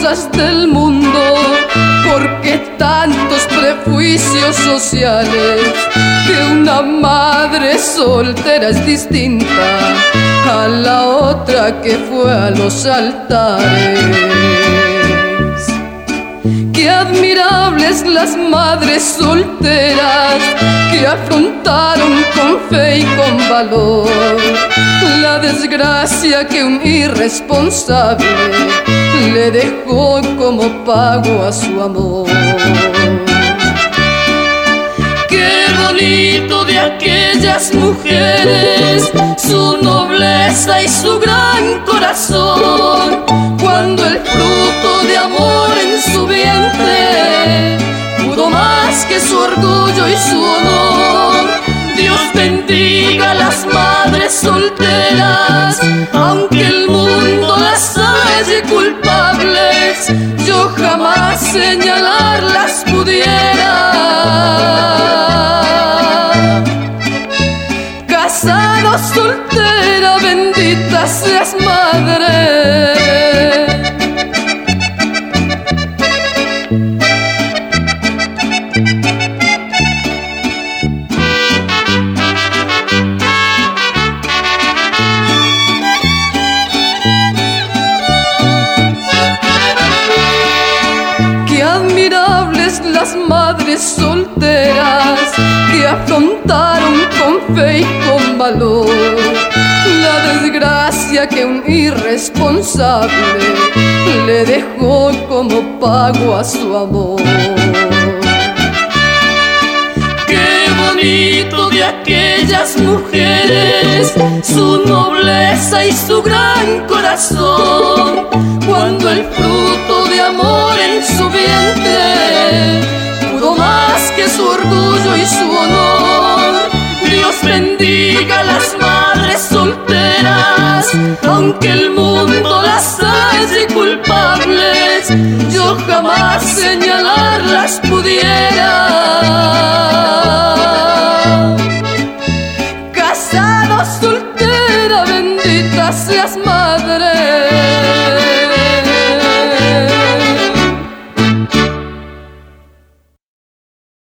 cosas del mundo, porque tantos prejuicios sociales, que una madre soltera es distinta a la otra que fue a los altares. Qué admirables las madres solteras que afrontaron con fe y con valor la desgracia que un irresponsable le dejó como pago a su amor. Qué bonito de aquellas mujeres, su nobleza y su gran corazón, cuando el fruto de amor en su vientre pudo más que su orgullo y su honor. Dios bendiga a las madres solteras, aunque el mundo las halle culpables, yo jamás señalarlas pudiera. Casada o soltera, bendita seas madre. Las madres solteras que afrontaron con fe y con valor la desgracia que un irresponsable le dejó como pago a su amor. Qué bonito de aquellas mujeres, su nobleza y su gran corazón, cuando el fruto de amor en su vientre pudo más que su orgullo y su honor. Dios bendiga a las madres solteras, aunque el mundo las halle culpables, yo jamás señalarlas pudiera.